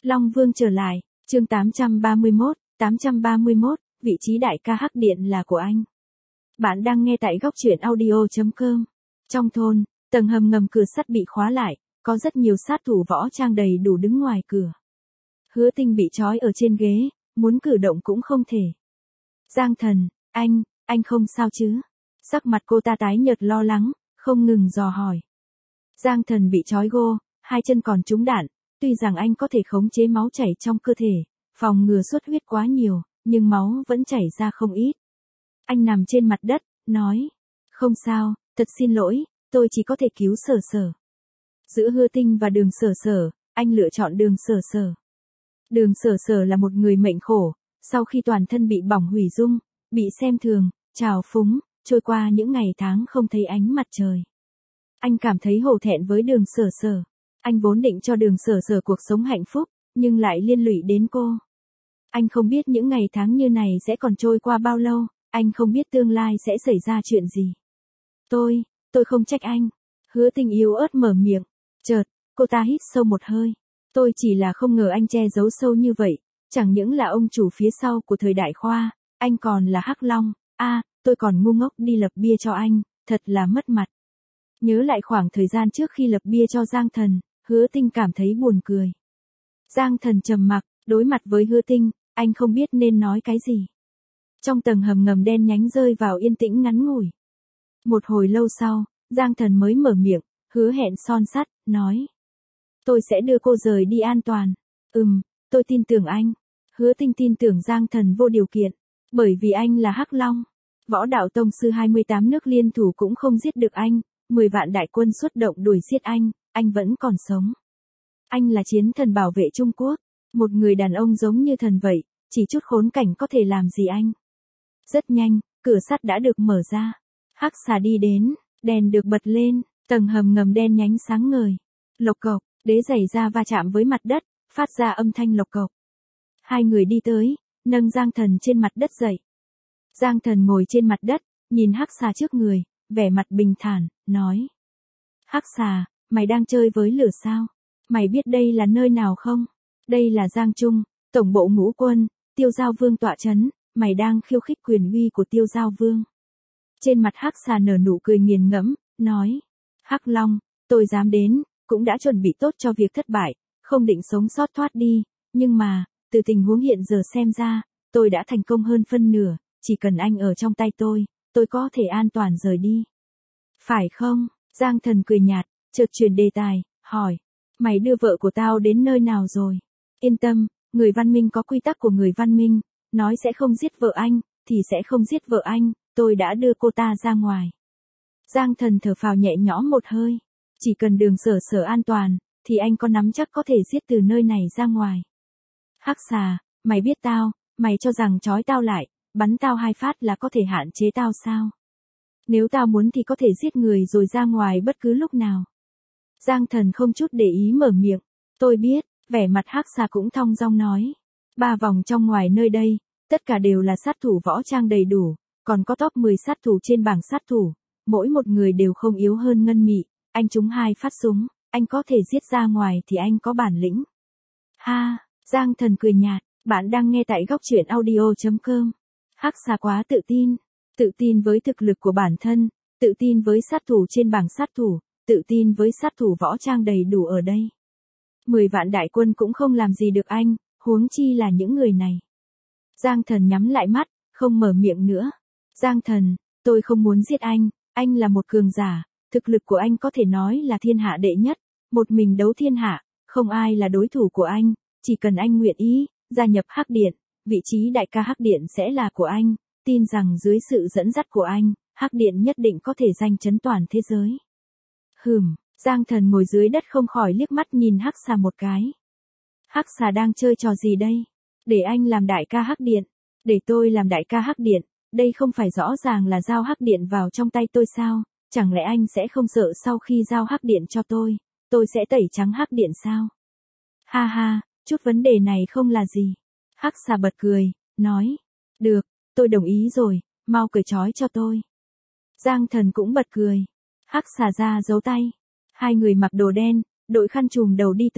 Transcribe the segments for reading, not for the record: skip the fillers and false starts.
Long Vương trở lại, chương 831, vị trí đại ca Hắc Điện là của anh. Bạn đang nghe tại góc truyện audio.com. Trong thôn, tầng hầm ngầm cửa sắt bị khóa lại, có rất nhiều sát thủ võ trang đầy đủ đứng ngoài cửa. Hứa Tinh bị trói ở trên ghế, muốn cử động cũng không thể. Giang Thần, anh không sao chứ? Sắc mặt cô ta tái nhợt lo lắng, không ngừng dò hỏi. Giang Thần bị trói gô, hai chân còn trúng đạn, tuy rằng anh có thể khống chế máu chảy trong cơ thể, phòng ngừa xuất huyết quá nhiều, nhưng máu vẫn chảy ra không ít. Anh nằm trên mặt đất, nói, không sao, thật xin lỗi, tôi chỉ có thể cứu Sở Sở. Giữa Hứa Tinh và Đường Sở Sở, anh lựa chọn Đường Sở Sở. Đường Sở Sở là một người mệnh khổ, sau khi toàn thân bị bỏng hủy dung, bị xem thường, trào phúng, trôi qua những ngày tháng không thấy ánh mặt trời. Anh cảm thấy hổ thẹn với Đường Sở Sở. Anh vốn định cho Đường Sở Sở cuộc sống hạnh phúc, nhưng lại liên lụy đến cô. Anh không biết những ngày tháng như này sẽ còn trôi qua bao lâu, anh không biết tương lai sẽ xảy ra chuyện gì. Tôi không trách anh. Hứa Tinh yếu ớt mở miệng. Chợt, cô ta hít sâu một hơi. Tôi chỉ là không ngờ anh che giấu sâu như vậy, chẳng những là ông chủ phía sau của thời đại Khoa, anh còn là Hắc Long. Tôi còn ngu ngốc đi lập bia cho anh, thật là mất mặt. Nhớ lại khoảng thời gian trước khi lập bia cho Giang Thần, Hứa Tinh cảm thấy buồn cười. Giang Thần trầm mặc, đối mặt với Hứa Tinh, anh không biết nên nói cái gì. Trong tầng hầm ngầm đen nhánh rơi vào yên tĩnh ngắn ngủi. Một hồi lâu sau, Giang Thần mới mở miệng, hứa hẹn son sắt, nói. Tôi sẽ đưa cô rời đi an toàn. Tôi tin tưởng anh. Hứa Tinh tin tưởng Giang Thần vô điều kiện, bởi vì anh là Hắc Long. Võ đạo tông sư 28 nước liên thủ cũng không giết được anh, 10 vạn đại quân xuất động đuổi giết anh vẫn còn sống. Anh là chiến thần bảo vệ Trung Quốc, một người đàn ông giống như thần vậy, chỉ chút khốn cảnh có thể làm gì anh. Rất nhanh, cửa sắt đã được mở ra. Hắc xà đi đến, đèn được bật lên, tầng hầm ngầm đen nhánh sáng ngời. Lộc cộc, đế giày da va chạm với mặt đất, phát ra âm thanh lộc cộc. Hai người đi tới, nâng Giang Thần trên mặt đất dậy. Giang Thần ngồi trên mặt đất, nhìn Hắc xà trước người, vẻ mặt bình thản, nói. Hắc xà, mày đang chơi với lửa sao? Mày biết đây là nơi nào không? Đây là Giang Trung, tổng bộ ngũ quân, Tiêu Giao Vương tọa trấn, mày đang khiêu khích quyền uy của Tiêu Giao Vương. Trên mặt Hắc xà nở nụ cười nghiền ngẫm, nói. Hắc Long, tôi dám đến, cũng đã chuẩn bị tốt cho việc thất bại, không định sống sót thoát đi, nhưng mà, từ tình huống hiện giờ xem ra, tôi đã thành công hơn phân nửa, chỉ cần anh ở trong tay tôi có thể an toàn rời đi. Phải không? Giang Thần cười nhạt, chợt chuyển đề tài, hỏi. Mày đưa vợ của tao đến nơi nào rồi? Yên tâm, người văn minh có quy tắc của người văn minh, nói sẽ không giết vợ anh, thì sẽ không giết vợ anh, tôi đã đưa cô ta ra ngoài. Giang Thần thở phào nhẹ nhõm một hơi, chỉ cần Đường Sở Sở an toàn, thì anh có nắm chắc có thể giết từ nơi này ra ngoài. Hắc xà, mày biết mày cho rằng trói tao lại, bắn tao 2 phát là có thể hạn chế tao sao? Nếu tao muốn thì có thể giết người rồi ra ngoài bất cứ lúc nào. Giang Thần không chút để ý mở miệng. Tôi biết, vẻ mặt Hắc xà cũng thong dong nói. 3 vòng trong ngoài nơi đây, tất cả đều là sát thủ võ trang đầy đủ, còn có top 10 sát thủ trên bảng sát thủ, mỗi một người đều không yếu hơn Ngân Mị, anh trúng 2 phát súng, anh có thể giết ra ngoài thì anh có bản lĩnh. Ha, Giang Thần cười nhạt, bạn đang nghe tại góc truyện audio.com. Hắc xà quá tự tin với thực lực của bản thân, tự tin với sát thủ trên bảng sát thủ, tự tin với sát thủ võ trang đầy đủ ở đây. 10 vạn đại quân cũng không làm gì được anh, huống chi là những người này. Giang Thần nhắm lại mắt, không mở miệng nữa. Giang Thần, tôi không muốn giết anh là một cường giả, thực lực của anh có thể nói là thiên hạ đệ nhất, một mình đấu thiên hạ, không ai là đối thủ của anh, chỉ cần anh nguyện ý, gia nhập Hắc Điện, vị trí đại ca Hắc Điện sẽ là của anh, tin rằng dưới sự dẫn dắt của anh, Hắc Điện nhất định có thể danh chấn toàn thế giới. Giang Thần ngồi dưới đất không khỏi liếc mắt nhìn Hắc xà một cái. Hắc xà đang chơi trò gì đây? Để anh làm đại ca Hắc Điện, để tôi làm đại ca Hắc Điện, đây không phải rõ ràng là giao Hắc Điện vào trong tay tôi sao? Chẳng lẽ anh sẽ không sợ sau khi giao Hắc Điện cho tôi sẽ tẩy trắng Hắc Điện sao? Ha ha, chút vấn đề này không là gì. Hắc xà bật cười, nói. Được, tôi đồng ý rồi, mau cởi trói cho tôi. Giang Thần cũng bật cười. Hắc xà ra giấu tay. Hai người mặc đồ đen, đội khăn trùm đầu đi tới,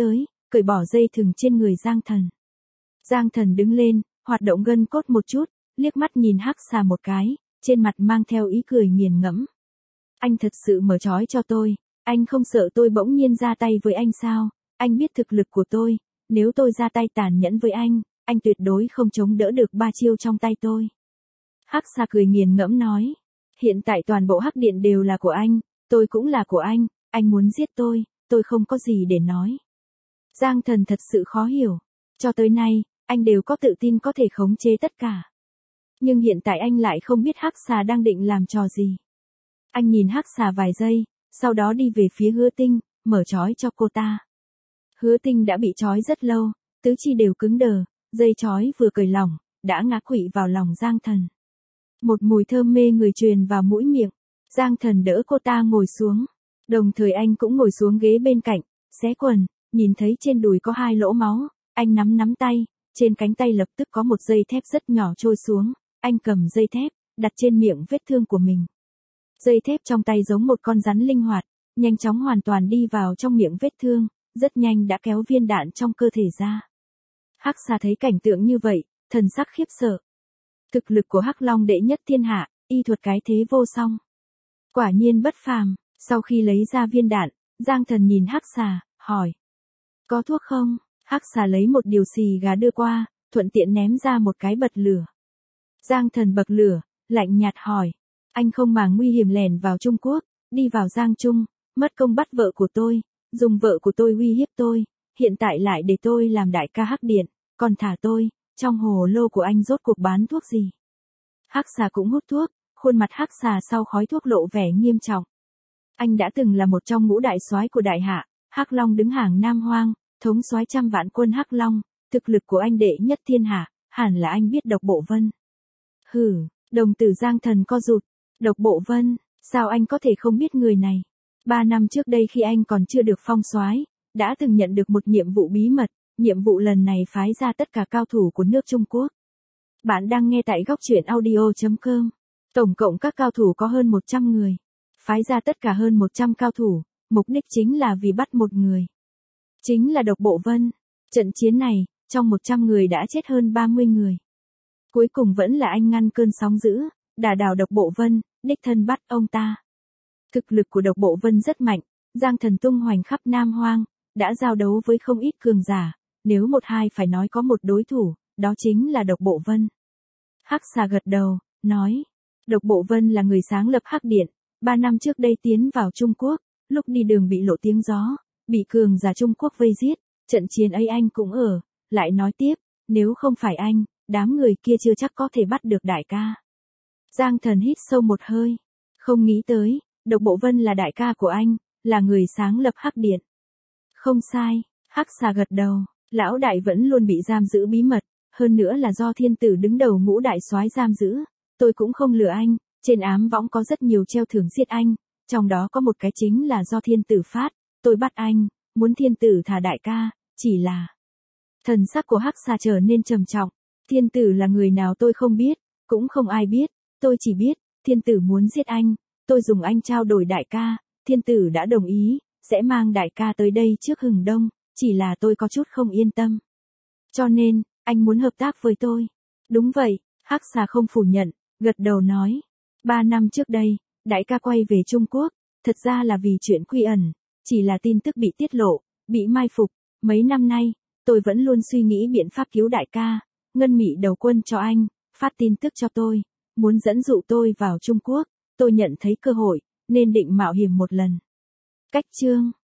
cởi bỏ dây thừng trên người Giang Thần. Giang Thần đứng lên, hoạt động gân cốt một chút, liếc mắt nhìn Hắc Xà một cái, trên mặt mang theo ý cười nghiền ngẫm. Anh thật sự mở trói cho tôi, anh không sợ tôi bỗng nhiên ra tay với anh sao? Anh biết thực lực của tôi, nếu tôi ra tay tàn nhẫn với anh tuyệt đối không chống đỡ được 3 chiêu trong tay tôi. Hắc Xà cười nghiền ngẫm nói, hiện tại toàn bộ Hắc Điện đều là của anh, tôi cũng là của anh muốn giết tôi không có gì để nói. Giang Thần thật sự khó hiểu, cho tới nay, anh đều có tự tin có thể khống chế tất cả. Nhưng hiện tại anh lại không biết Hắc Xà đang định làm trò gì. Anh nhìn Hắc Xà vài giây, sau đó đi về phía Hứa Tinh, mở trói cho cô ta. Hứa Tinh đã bị trói rất lâu, tứ chi đều cứng đờ, dây trói vừa cởi lỏng, đã ngã quỵ vào lòng Giang Thần. Một mùi thơm mê người truyền vào mũi miệng, Giang Thần đỡ cô ta ngồi xuống, đồng thời anh cũng ngồi xuống ghế bên cạnh, xé quần, nhìn thấy trên đùi có 2 lỗ máu, anh nắm tay, trên cánh tay lập tức có một dây thép rất nhỏ trôi xuống, anh cầm dây thép, đặt trên miệng vết thương của mình. Dây thép trong tay giống một con rắn linh hoạt, nhanh chóng hoàn toàn đi vào trong miệng vết thương, rất nhanh đã kéo viên đạn trong cơ thể ra. Hắc Xà thấy cảnh tượng như vậy, thần sắc khiếp sợ. Thực lực của Hắc Long đệ nhất thiên hạ, y thuật cái thế vô song. Quả nhiên bất phàm, sau khi lấy ra viên đạn, Giang Thần nhìn Hắc Xà, hỏi. Có thuốc không? Hắc Xà lấy một điều xì gà đưa qua, thuận tiện ném ra một cái bật lửa. Giang Thần bật lửa, lạnh nhạt hỏi. Anh không màng nguy hiểm lẻn vào Trung Quốc, đi vào Giang Trung, mất công bắt vợ của tôi, dùng vợ của tôi uy hiếp tôi, hiện tại lại để tôi làm đại ca Hắc Điện, còn thả tôi, trong hồ lô của anh rốt cuộc bán thuốc gì? Hắc Xà cũng hút thuốc, khuôn mặt Hắc Xà sau khói thuốc lộ vẻ nghiêm trọng. Anh đã từng là một trong ngũ đại soái của đại hạ, Hắc Long đứng hàng Nam Hoang, thống soái trăm vạn quân Hắc Long, thực lực của anh đệ nhất thiên hạ, hẳn là anh biết Độc Bộ Vân. Hừ, đồng tử Giang Thần co rụt, Độc Bộ Vân, sao anh có thể không biết người này? 3 năm trước đây khi anh còn chưa được phong soái, đã từng nhận được một nhiệm vụ bí mật, nhiệm vụ lần này phái ra tất cả cao thủ của nước Trung Quốc. Bạn đang nghe tại góc truyện audio.com. Tổng cộng các cao thủ có hơn 100 người. Phái ra tất cả hơn 100 cao thủ, mục đích chính là vì bắt một người. Chính là Độc Bộ Vân. Trận chiến này, trong 100 người đã chết hơn 30 người. Cuối cùng vẫn là anh ngăn cơn sóng dữ, đả đảo Độc Bộ Vân, đích thân bắt ông ta. Thực lực của Độc Bộ Vân rất mạnh, Giang Thần tung hoành khắp Nam Hoang, đã giao đấu với không ít cường giả, nếu một hai phải nói có một đối thủ, đó chính là Độc Bộ Vân. Hắc Xà gật đầu, nói, Độc Bộ Vân là người sáng lập Hắc Điện, 3 năm trước đây tiến vào Trung Quốc, lúc đi đường bị lộ tiếng gió, bị cường giả Trung Quốc vây giết, trận chiến ấy anh cũng ở, lại nói tiếp, nếu không phải anh, đám người kia chưa chắc có thể bắt được đại ca. Giang Thần hít sâu một hơi, không nghĩ tới, Độc Bộ Vân là đại ca của anh, là người sáng lập Hắc Điện. Không sai, Hắc Xà gật đầu, lão đại vẫn luôn bị giam giữ bí mật, hơn nữa là do thiên tử đứng đầu ngũ đại soái giam giữ, tôi cũng không lừa anh, trên ám võng có rất nhiều treo thưởng giết anh, trong đó có một cái chính là do thiên tử phát, tôi bắt anh, muốn thiên tử thả đại ca, chỉ là... Thần sắc của Hắc Xà trở nên trầm trọng, thiên tử là người nào tôi không biết, cũng không ai biết, tôi chỉ biết, thiên tử muốn giết anh, tôi dùng anh trao đổi đại ca, thiên tử đã đồng ý, sẽ mang đại ca tới đây trước hừng đông, chỉ là tôi có chút không yên tâm. Cho nên, anh muốn hợp tác với tôi. Đúng vậy, Hắc Xà không phủ nhận, gật đầu nói. 3 năm trước đây, đại ca quay về Trung Quốc, thật ra là vì chuyện quy ẩn, chỉ là tin tức bị tiết lộ, bị mai phục. Mấy năm nay, tôi vẫn luôn suy nghĩ biện pháp cứu đại ca, ngân mị đầu quân cho anh, phát tin tức cho tôi, muốn dẫn dụ tôi vào Trung Quốc, tôi nhận thấy cơ hội, nên định mạo hiểm một lần. Cách chương